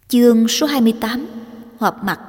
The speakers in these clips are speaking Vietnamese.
Chương số 28: Họp mặt.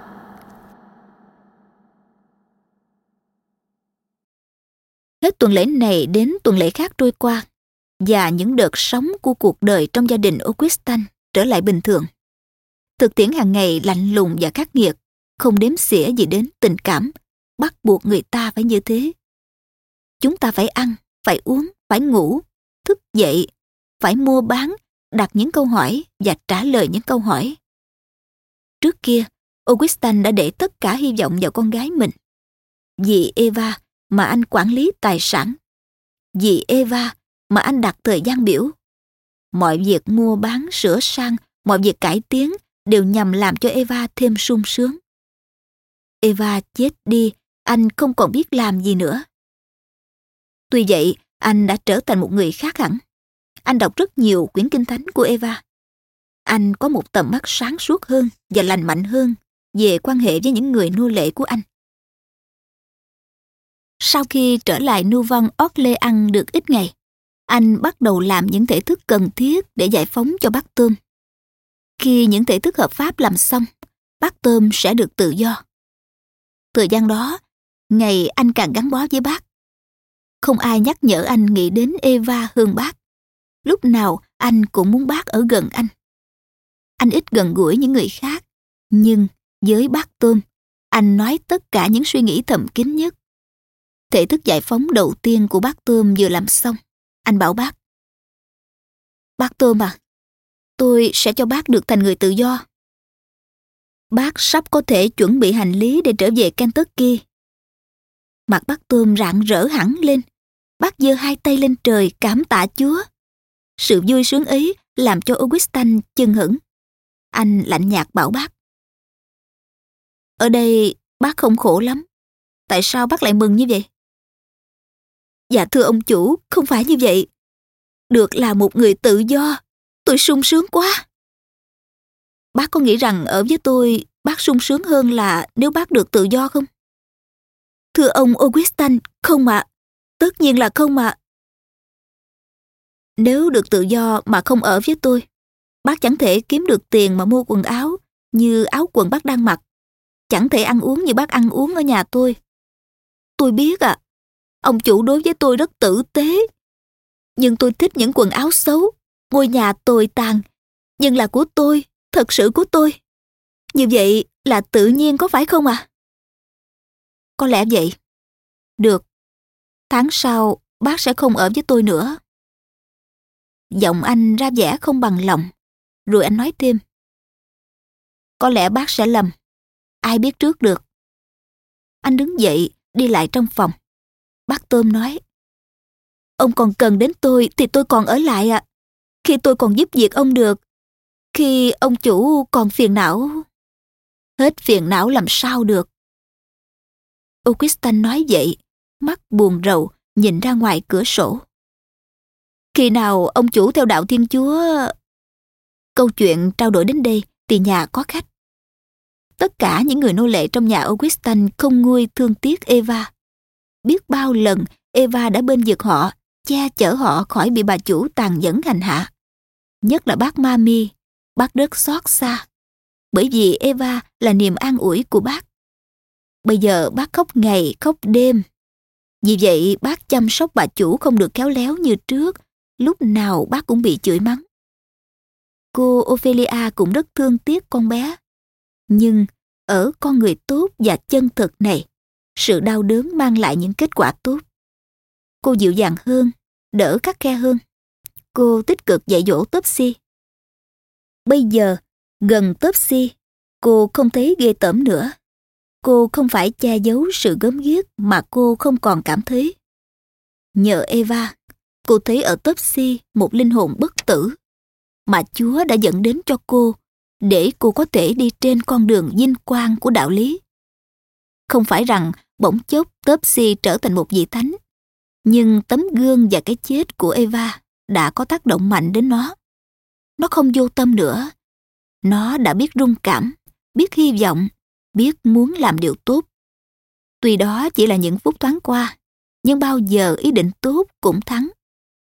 Hết tuần lễ này đến tuần lễ khác trôi qua, và những đợt sóng của cuộc đời trong gia đình Augustin trở lại bình thường. Thực tiễn hàng ngày lạnh lùng và khắc nghiệt, không đếm xỉa gì đến tình cảm, bắt buộc người ta phải như thế. Chúng ta phải ăn, phải uống, phải ngủ, thức dậy, phải mua bán, đặt những câu hỏi và trả lời những câu hỏi. Trước kia, Augustin đã để tất cả hy vọng vào con gái mình. Vì Eva mà anh quản lý tài sản. Vì Eva mà anh đặt thời gian biểu. Mọi việc mua bán, sửa sang, mọi việc cải tiến đều nhằm làm cho Eva thêm sung sướng. Eva chết đi, anh không còn biết làm gì nữa. Tuy vậy, anh đã trở thành một người khác hẳn. Anh đọc rất nhiều quyển kinh thánh của Eva. Anh có một tầm mắt sáng suốt hơn và lành mạnh hơn về quan hệ với những người nô lệ của anh. Sau khi trở lại Nouvelle-Orléans được ít ngày, anh bắt đầu làm những thể thức cần thiết để giải phóng cho bác Tôm. Khi những thể thức hợp pháp làm xong, bác Tôm sẽ được tự do. Thời gian đó, ngày anh càng gắn bó với bác. Không ai nhắc nhở anh nghĩ đến Eva hơn bác. Lúc nào anh cũng muốn bác ở gần anh. Anh ít gần gũi những người khác, nhưng với bác Tôm, anh nói tất cả những suy nghĩ thầm kín nhất. Thể thức giải phóng đầu tiên của bác Tôm vừa làm xong, anh bảo bác: "Bác Tôm à, tôi sẽ cho bác được thành người tự do. Bác sắp có thể chuẩn bị hành lý để trở về Kentucky." Mặt bác Tôm rạng rỡ hẳn lên. Bác giơ hai tay lên trời cảm tạ Chúa. Sự vui sướng ấy làm cho Augustin chưng hửng. Anh lạnh nhạt bảo bác: "Ở đây bác không khổ lắm. Tại sao bác lại mừng như vậy?" "Dạ thưa ông chủ, không phải như vậy. Được là một người tự do, tôi sung sướng quá." "Bác có nghĩ rằng ở với tôi bác sung sướng hơn là nếu bác được tự do không?" "Thưa ông Augustin, không ạ. Tất nhiên là không ạ." "Nếu được tự do mà không ở với tôi, bác chẳng thể kiếm được tiền mà mua quần áo như áo quần bác đang mặc. Chẳng thể ăn uống như bác ăn uống ở nhà tôi. Tôi biết ạ. Ông chủ đối với tôi rất tử tế. Nhưng tôi thích những quần áo xấu, ngôi nhà tồi tàn, nhưng là của tôi, thật sự của tôi. Như vậy là tự nhiên có phải không ạ?" "Có lẽ vậy. Được. Tháng sau, bác sẽ không ở với tôi nữa." Giọng anh ra vẻ không bằng lòng. Rồi anh nói thêm: "Có lẽ bác sẽ lầm. Ai biết trước được." Anh đứng dậy, đi lại trong phòng. Bác Tôm nói: "Ông còn cần đến tôi thì tôi còn ở lại ạ. Khi tôi còn giúp việc ông được. Khi ông chủ còn phiền não." "Hết phiền não làm sao được." Augustin nói vậy, mắt buồn rầu nhìn ra ngoài cửa sổ. "Khi nào ông chủ theo đạo Thiên Chúa..." Câu chuyện trao đổi đến đây thì nhà có khách. Tất cả những người nô lệ trong nhà Augustin không nguôi thương tiếc Eva. Biết bao lần Eva đã bên vực họ, che chở họ khỏi bị bà chủ tàn nhẫn hành hạ. Nhất là bác Mami, bác rất xót xa. Bởi vì Eva là niềm an ủi của bác. Bây giờ bác khóc ngày khóc đêm. Vì vậy bác chăm sóc bà chủ không được khéo léo như trước. Lúc nào bác cũng bị chửi mắng. Cô Ophelia cũng rất thương tiếc con bé. Nhưng ở con người tốt và chân thực này, sự đau đớn mang lại những kết quả tốt. Cô dịu dàng hơn, đỡ khắt khe hơn. Cô tích cực dạy dỗ Topsy. Bây giờ, gần Topsy, cô không thấy ghê tởm nữa. Cô không phải che giấu sự gớm ghiếc mà cô không còn cảm thấy. Nhờ Eva, cô thấy ở Topsy một linh hồn bất tử mà Chúa đã dẫn đến cho cô để cô có thể đi trên con đường vinh quang của đạo lý. Không phải rằng bỗng chốc Topsy trở thành một vị thánh, nhưng tấm gương và cái chết của Eva đã có tác động mạnh đến nó. Nó không vô tâm nữa. Nó đã biết rung cảm, biết hy vọng, biết muốn làm điều tốt. Tuy đó chỉ là những phút thoáng qua, nhưng bao giờ ý định tốt cũng thắng.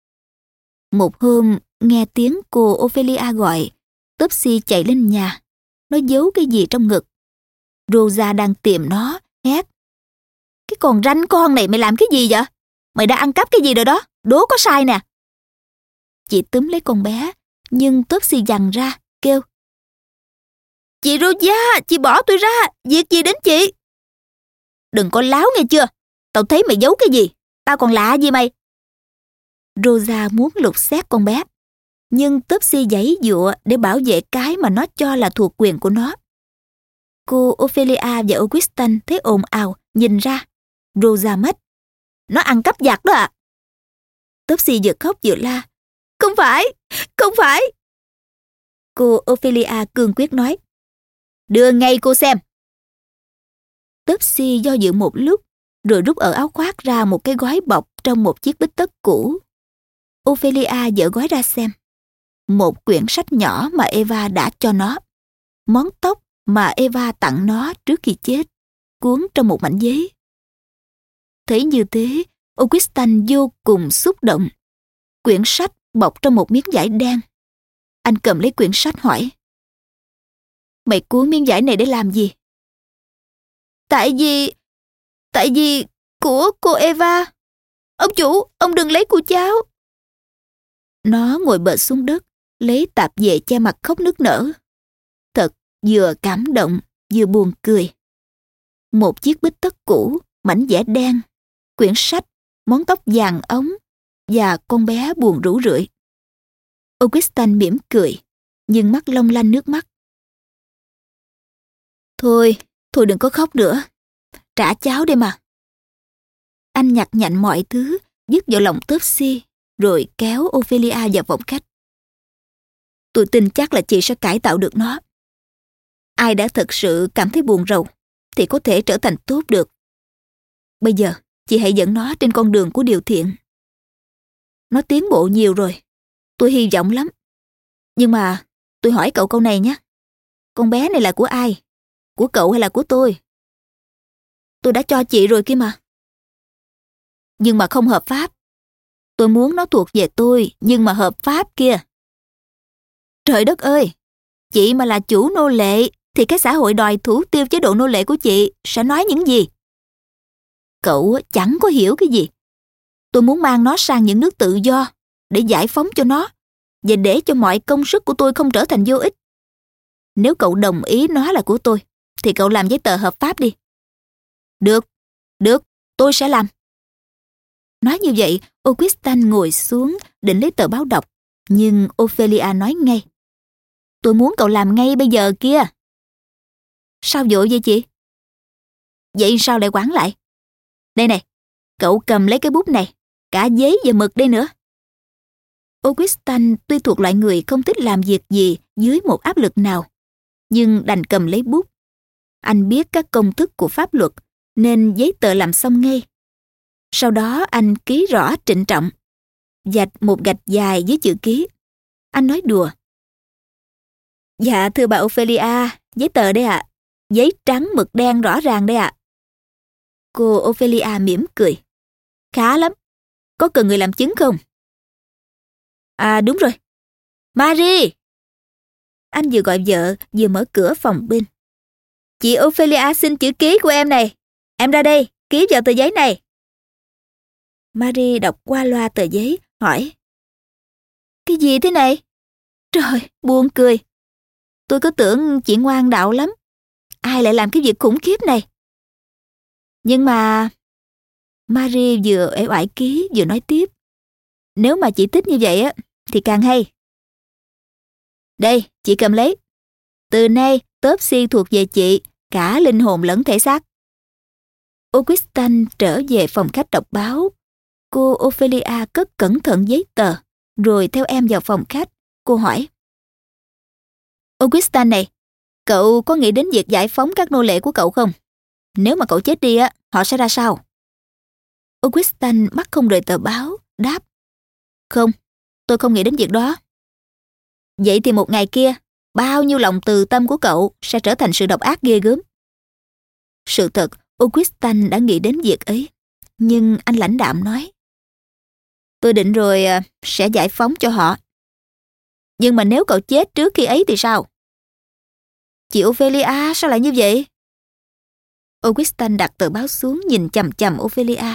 Một hôm, nghe tiếng cô Ophelia gọi, Topsy chạy lên nhà. nó giấu cái gì trong ngực. Rosa đang tìm nó, hét. Cái con ranh con này mày làm cái gì vậy? Mày đã ăn cắp cái gì rồi đó, đố có sai nè. Chị túm lấy con bé, nhưng Topsy giằng ra, kêu. Chị Rosa, chị bỏ tôi ra, việc gì đến chị? Đừng có láo nghe chưa, tao thấy mày giấu cái gì, tao còn lạ gì mày. Rosa muốn lục xét con bé, nhưng Topsy giãy giụa để bảo vệ cái mà nó cho là thuộc quyền của nó. Cô Ophelia và Augustin thấy ồn ào, nhìn ra. Rosa mách. Nó ăn cắp giặc đó ạ. Topsy vừa khóc vừa la. Không phải, không phải. Cô Ophelia cương quyết nói. Đưa ngay cô xem. Topsy do dự một lúc, rồi rút ở áo khoác ra một cái gói bọc trong một chiếc bít tất cũ. Ophelia dở gói ra xem. Một quyển sách nhỏ mà Eva đã cho nó. Món tóc mà Eva tặng nó trước khi chết, cuốn trong một mảnh giấy. Thấy như thế, Augustin vô cùng xúc động. Quyển sách bọc trong một miếng vải đen. Anh cầm lấy quyển sách hỏi. Mày cuốn miếng vải này để làm gì? Tại vì của cô Eva. Ông chủ, ông đừng lấy của cháu. Nó ngồi bệt xuống đất, lấy tạp dề che mặt khóc nức nở. Thật vừa cảm động, vừa buồn cười. Một chiếc bít tất cũ, mảnh vải đen, quyển sách, món tóc vàng ống và con bé buồn rũ rượi. Augustin mỉm cười, nhưng mắt long lanh nước mắt. Thôi đừng có khóc nữa. Trả cháu đây mà. Anh nhặt nhạnh mọi thứ, dứt vào lòng Topsy, rồi kéo Ophelia vào phòng khách. Tôi tin chắc là chị sẽ cải tạo được nó. Ai đã thật sự cảm thấy buồn rầu thì có thể trở thành tốt được. Bây giờ, chị hãy dẫn nó trên con đường của điều thiện. Nó tiến bộ nhiều rồi. Tôi hy vọng lắm. Nhưng mà, tôi hỏi cậu câu này nhé. Con bé này là của ai? Của cậu hay là của tôi? Tôi đã cho chị rồi kia mà. Nhưng mà không hợp pháp. Tôi muốn nó thuộc về tôi, nhưng mà hợp pháp kia. Trời đất ơi! Chị mà là chủ nô lệ, thì cái xã hội đòi thủ tiêu chế độ nô lệ của chị sẽ nói những gì? Cậu chẳng có hiểu cái gì. Tôi muốn mang nó sang những nước tự do để giải phóng cho nó và để cho mọi công sức của tôi không trở thành vô ích. Nếu cậu đồng ý nó là của tôi, thì cậu làm giấy tờ hợp pháp đi. Được, tôi sẽ làm. Nói như vậy, Augustin ngồi xuống định lấy tờ báo đọc, nhưng Ophelia nói ngay. Tôi muốn cậu làm ngay bây giờ kia. Sao vội vậy chị? Vậy sao lại quản lại? Đây này, cậu cầm lấy cái bút này, cả giấy và mực đây nữa. Augustin tuy thuộc loại người không thích làm việc gì dưới một áp lực nào, nhưng đành cầm lấy bút. Anh biết các công thức của pháp luật, nên giấy tờ làm xong ngay. Sau đó anh ký rõ trịnh trọng, vạch một gạch dài dưới chữ ký. Anh nói đùa. Dạ thưa bà Ophelia, giấy tờ đây ạ. Giấy trắng mực đen rõ ràng đây ạ. Cô Ophelia mỉm cười. Khá lắm. Có cần người làm chứng không? À đúng rồi. Marie! Anh vừa gọi vợ, vừa mở cửa phòng bên. Chị Ophelia xin chữ ký của em này. Em ra đây, ký vào tờ giấy này. Marie đọc qua loa tờ giấy, hỏi. Cái gì thế này? Trời, buồn cười. Tôi cứ tưởng chị ngoan đạo lắm. Ai lại làm cái việc khủng khiếp này? Nhưng mà... Marie vừa uể oải ký vừa nói tiếp. Nếu mà chị thích như vậy á, thì càng hay. Đây, chị cầm lấy. Từ nay, Topsy thuộc về chị, cả linh hồn lẫn thể xác. Augustin trở về phòng khách đọc báo. Cô Ophelia cất cẩn thận giấy tờ, rồi theo em vào phòng khách. Cô hỏi. Augustin này, cậu có nghĩ đến việc giải phóng các nô lệ của cậu không? Nếu mà cậu chết đi á, họ sẽ ra sao? Augustin mắt không rời tờ báo, đáp. Không, tôi không nghĩ đến việc đó. Vậy thì một ngày kia, bao nhiêu lòng từ tâm của cậu sẽ trở thành sự độc ác ghê gớm. Sự thật, Augustin đã nghĩ đến việc ấy, nhưng anh lãnh đạm nói. Tôi định rồi sẽ giải phóng cho họ. Nhưng mà nếu cậu chết trước khi ấy thì sao? Chị Ophelia, sao lại như vậy? Augustin đặt tờ báo xuống nhìn chằm chằm Ophelia.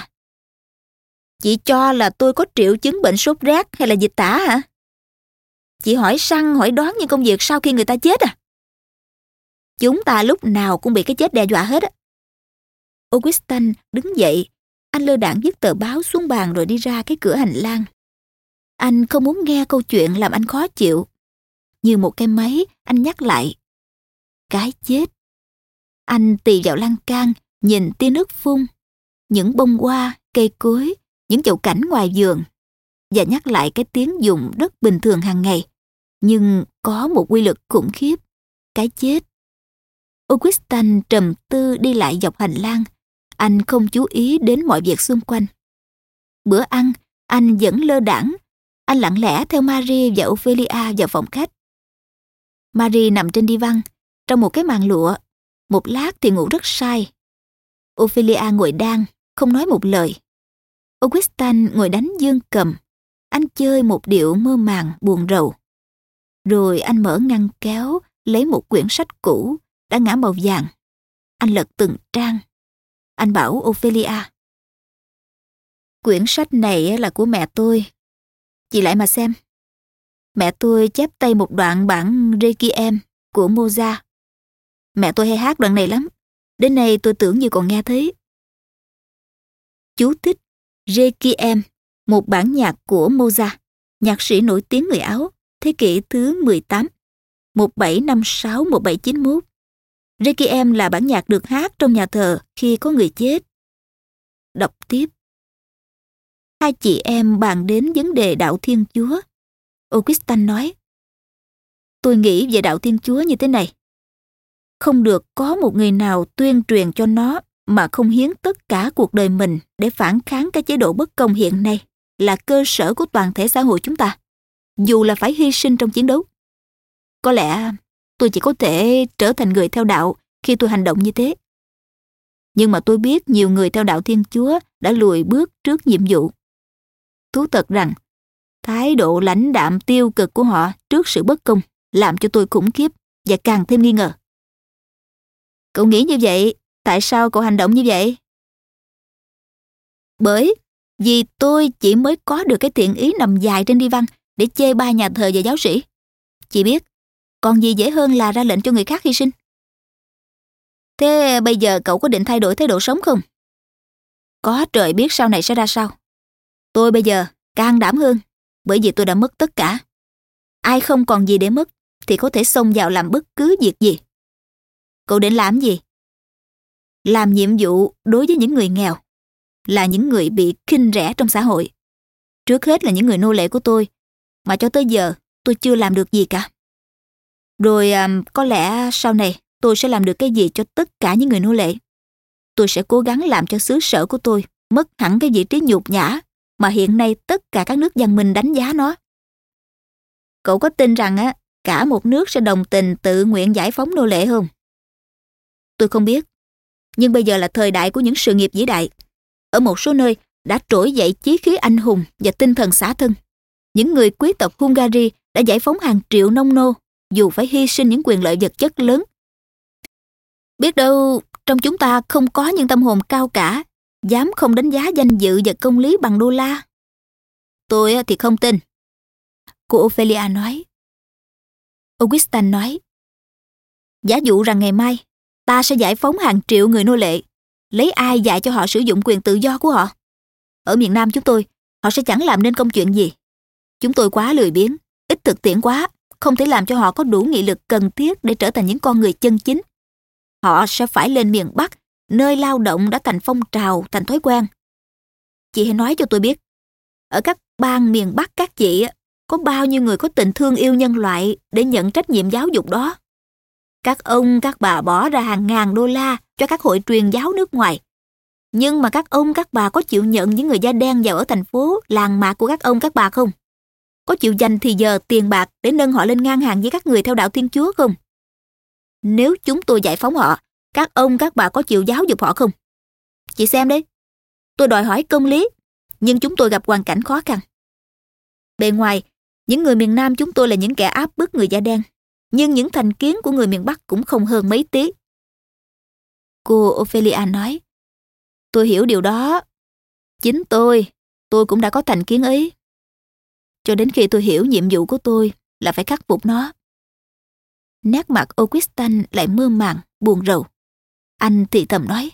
Chị cho là tôi có triệu chứng bệnh sốt rét hay là dịch tả hả? Chị hỏi săn hỏi đoán những công việc sau khi người ta chết à? Chúng ta lúc nào cũng bị cái chết đe dọa hết á. Augustin đứng dậy, anh lơ đãng vứt tờ báo xuống bàn rồi đi ra cái cửa hành lang. Anh không muốn nghe câu chuyện làm anh khó chịu. Như một cái máy, anh nhắc lại. Cái chết. Anh tì vào lan can, nhìn tia nước phun, những bông hoa, cây cối, những chậu cảnh ngoài vườn, và nhắc lại cái tiếng dùng rất bình thường hàng ngày, nhưng có một quy luật khủng khiếp, cái chết. Augustin trầm tư đi lại dọc hành lang, anh không chú ý đến mọi việc xung quanh. Bữa ăn, anh vẫn lơ đãng, anh lặng lẽ theo Marie và Ophelia vào phòng khách. Marie nằm trên đi văn, trong một cái màn lụa, một lát thì ngủ rất say. Ophelia ngồi đan, không nói một lời. Augustin ngồi đánh dương cầm, anh chơi một điệu mơ màng buồn rầu. Rồi anh mở ngăn kéo, lấy một quyển sách cũ, đã ngã màu vàng. Anh lật từng trang. Anh bảo Ophelia. Quyển sách này là của mẹ tôi. Chị lại mà xem. Mẹ tôi chép tay một đoạn bản Requiem của Mozart. Mẹ tôi hay hát đoạn này lắm. Đến nay tôi tưởng như còn nghe thấy. Chú thích: Requiem, một bản nhạc của Mozart, nhạc sĩ nổi tiếng người Áo, thế kỷ thứ 18, 1756-1791. Requiem là bản nhạc được hát trong nhà thờ khi có người chết. Đọc tiếp. Hai chị em bàn đến vấn đề đạo Thiên Chúa. Augustin nói, tôi nghĩ về đạo Thiên Chúa như thế này. Không được có một người nào tuyên truyền cho nó mà không hiến tất cả cuộc đời mình để phản kháng cái chế độ bất công hiện nay là cơ sở của toàn thể xã hội chúng ta, dù là phải hy sinh trong chiến đấu. Có lẽ tôi chỉ có thể trở thành người theo đạo khi tôi hành động như thế. Nhưng mà tôi biết nhiều người theo đạo Thiên Chúa đã lùi bước trước nhiệm vụ. Thú thật rằng, thái độ lãnh đạm tiêu cực của họ trước sự bất công làm cho tôi khủng khiếp và càng thêm nghi ngờ. Cậu nghĩ như vậy, tại sao cậu hành động như vậy? Bởi vì tôi chỉ mới có được cái thiện ý nằm dài trên đi văn để chê bai nhà thờ và giáo sĩ. Chị biết, còn gì dễ hơn là ra lệnh cho người khác hy sinh. Thế bây giờ cậu có định thay đổi thái độ sống không? Có trời biết sau này sẽ ra sao. Tôi bây giờ can đảm hơn, bởi vì tôi đã mất tất cả. Ai không còn gì để mất thì có thể xông vào làm bất cứ việc gì. Cậu định làm gì? Làm nhiệm vụ đối với những người nghèo, là những người bị khinh rẻ trong xã hội. Trước hết là những người nô lệ của tôi, mà cho tới giờ tôi chưa làm được gì cả. Rồi có lẽ sau này tôi sẽ làm được cái gì cho tất cả những người nô lệ. Tôi sẽ cố gắng làm cho xứ sở của tôi mất hẳn cái vị trí nhục nhã mà hiện nay tất cả các nước văn minh đánh giá nó. Cậu có tin rằng cả một nước sẽ đồng tình tự nguyện giải phóng nô lệ không? Tôi không biết. Nhưng bây giờ là thời đại của những sự nghiệp vĩ đại. Ở một số nơi đã trỗi dậy chí khí anh hùng và tinh thần xả thân. Những người quý tộc Hungary đã giải phóng hàng triệu nông nô, dù phải hy sinh những quyền lợi vật chất lớn. Biết đâu trong chúng ta không có những tâm hồn cao cả, dám không đánh giá danh dự và công lý bằng đô la. Tôi thì không tin. Cô Ophelia nói. Augustin nói, giả dụ rằng ngày mai ta sẽ giải phóng hàng triệu người nô lệ, lấy ai dạy cho họ sử dụng quyền tự do của họ? Ở miền Nam chúng tôi, họ sẽ chẳng làm nên công chuyện gì. Chúng tôi quá lười biếng, ít thực tiễn quá, không thể làm cho họ có đủ nghị lực cần thiết để trở thành những con người chân chính. Họ sẽ phải lên miền Bắc, nơi lao động đã thành phong trào, thành thói quen. Chị hãy nói cho tôi biết, ở các bang miền Bắc các chị có bao nhiêu người có tình thương yêu nhân loại để nhận trách nhiệm giáo dục đó? Các ông, các bà bỏ ra hàng ngàn đô la cho các hội truyền giáo nước ngoài. Nhưng mà các ông, các bà có chịu nhận những người da đen vào ở thành phố, làng mạc của các ông, các bà không? Có chịu dành thì giờ, tiền bạc để nâng họ lên ngang hàng với các người theo đạo Thiên Chúa không? Nếu chúng tôi giải phóng họ, các ông, các bà có chịu giáo dục họ không? Chị xem đấy, tôi đòi hỏi công lý, nhưng chúng tôi gặp hoàn cảnh khó khăn. Bề ngoài, những người miền Nam chúng tôi là những kẻ áp bức người da đen, nhưng những thành kiến của người miền Bắc cũng không hơn mấy tí. Cô Ophelia nói, tôi hiểu điều đó. Chính tôi cũng đã có thành kiến ấy. Cho đến khi tôi hiểu nhiệm vụ của tôi là phải khắc phục nó. Nét mặt Augustin lại mơ màng, buồn rầu. Anh thì thầm nói,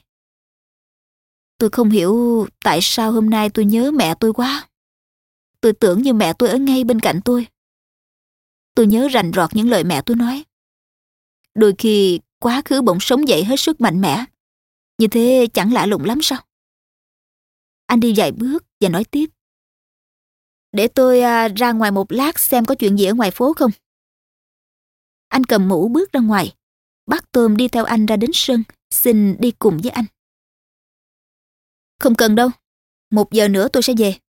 tôi không hiểu tại sao hôm nay tôi nhớ mẹ tôi quá. Tôi tưởng như mẹ tôi ở ngay bên cạnh tôi. Tôi nhớ rành rọt những lời mẹ tôi nói. Đôi khi quá khứ bỗng sống dậy hết sức mạnh mẽ. Như thế chẳng lạ lùng lắm sao? Anh đi vài bước và nói tiếp. Để tôi ra ngoài một lát xem có chuyện gì ở ngoài phố không? Anh cầm mũ bước ra ngoài. Bác Tôm đi theo anh ra đến sân, xin đi cùng với anh. Không cần đâu, 1 giờ nữa tôi sẽ về.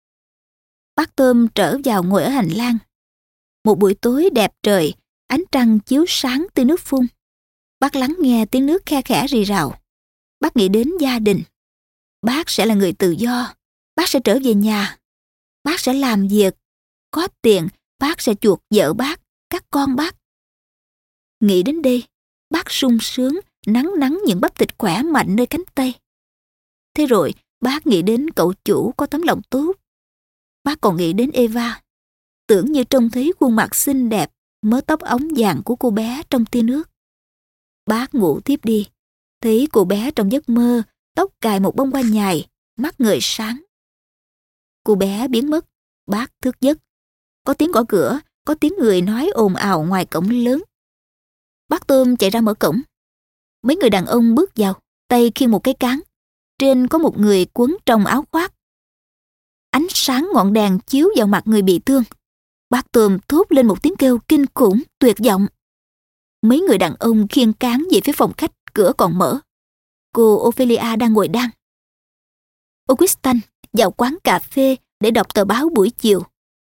Bác Tôm trở vào ngồi ở hành lang. Một buổi tối đẹp trời, ánh trăng chiếu sáng từ nước phun. Bác lắng nghe tiếng nước khe khẽ rì rào. Bác nghĩ đến gia đình. Bác sẽ là người tự do. Bác sẽ trở về nhà. Bác sẽ làm việc. Có tiền, bác sẽ chuộc vợ bác, các con bác. Nghĩ đến đây, bác sung sướng, nắng những bắp thịt khỏe mạnh nơi cánh tay. Thế rồi, bác nghĩ đến cậu chủ có tấm lòng tốt. Bác còn nghĩ đến Eva. Tưởng như trông thấy khuôn mặt xinh đẹp, mớ tóc óng vàng của cô bé trong tia nước. Bác ngủ tiếp đi, thấy cô bé trong giấc mơ, tóc cài một bông hoa nhài, mắt ngời sáng. Cô bé biến mất, bác thức giấc. Có tiếng gõ cửa, có tiếng người nói ồn ào ngoài cổng lớn. Bác Tôm chạy ra mở cổng. Mấy người đàn ông bước vào, tay khiêng một cái cán. Trên có một người quấn trong áo khoác. Ánh sáng ngọn đèn chiếu vào mặt người bị thương. Bác Tôm thốt lên một tiếng kêu kinh khủng, tuyệt vọng. Mấy người đàn ông khiêng cán về phía phòng khách, cửa còn mở. Cô Ophelia đang ngồi đan. Augustin vào quán cà phê để đọc tờ báo buổi chiều.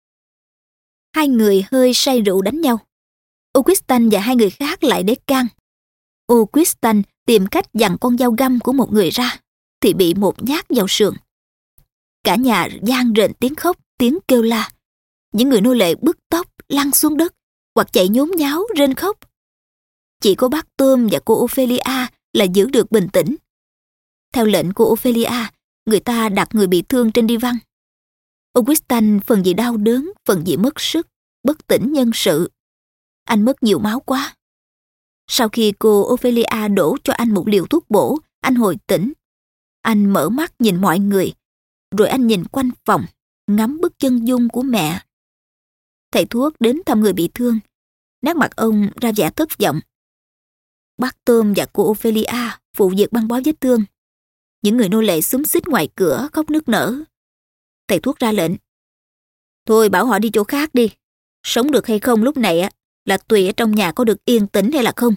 Hai người hơi say rượu đánh nhau. Augustin và hai người khác lại để can. Augustin tìm cách giằng con dao găm của một người ra, thì bị một nhát vào sườn. Cả nhà vang rền tiếng khóc, tiếng kêu la. Những người nô lệ bứt tóc, lăn xuống đất, hoặc chạy nhốn nháo, rên khóc. Chỉ có bác Tôm và cô Ophelia là giữ được bình tĩnh. Theo lệnh của Ophelia, người ta đặt người bị thương trên đi văn. Augustin phần vì đau đớn, phần vì mất sức, bất tỉnh nhân sự. Anh mất nhiều máu quá. Sau khi cô Ophelia đổ cho anh một liều thuốc bổ, anh hồi tỉnh. Anh mở mắt nhìn mọi người, rồi anh nhìn quanh phòng, ngắm bức chân dung của mẹ. Thầy thuốc đến thăm người bị thương. Nét mặt ông ra vẻ thất vọng. Bác Tôm và cô Ophelia phụ việc băng bó vết thương. Những người nô lệ xúm xít ngoài cửa khóc nức nở. Thầy thuốc ra lệnh. Thôi bảo họ đi chỗ khác đi. Sống được hay không lúc này là tùy ở trong nhà có được yên tĩnh hay là không.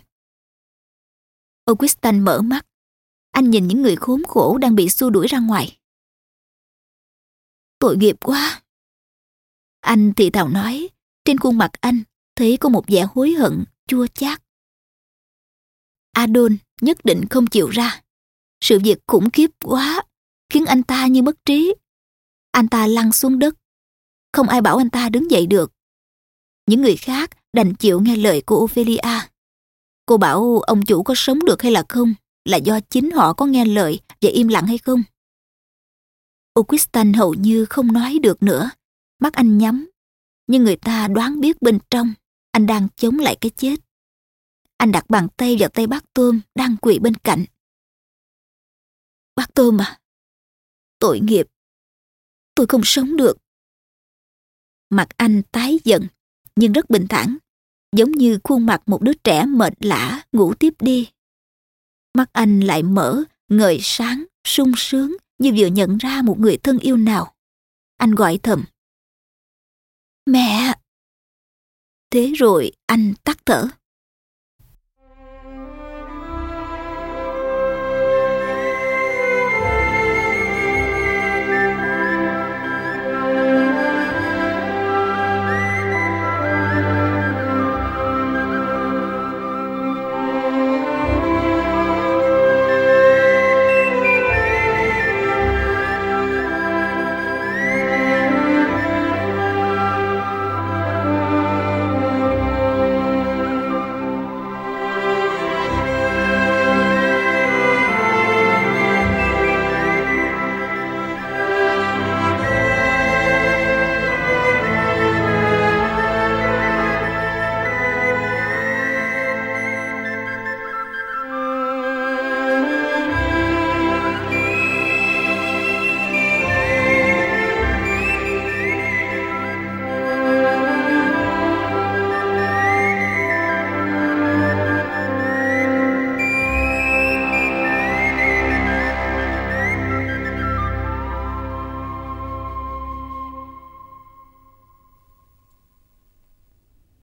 Augustin mở mắt. Anh nhìn những người khốn khổ đang bị xua đuổi ra ngoài. Tội nghiệp quá. Anh thì thào nói. Trên khuôn mặt anh thấy có một vẻ hối hận, chua chát. Adon nhất định không chịu ra. Sự việc khủng khiếp quá, khiến anh ta như mất trí. Anh ta lăn xuống đất. Không ai bảo anh ta đứng dậy được. Những người khác đành chịu nghe lời của Ophelia. Cô bảo ông chủ có sống được hay là không là do chính họ có nghe lời và im lặng hay không. Augustin hầu như không nói được nữa. Mắt anh nhắm, nhưng người ta đoán biết bên trong anh đang chống lại cái chết. Anh đặt bàn tay vào tay bác Tôm đang quỳ bên cạnh. Bác Tôm à, tội nghiệp, tôi không sống được. Mặt anh tái dần, nhưng rất bình thản, giống như khuôn mặt một đứa trẻ mệt lả ngủ tiếp đi. Mắt anh lại mở, ngời sáng, sung sướng như vừa nhận ra một người thân yêu nào. Anh gọi thầm. Mẹ! Thế rồi anh tắt thở.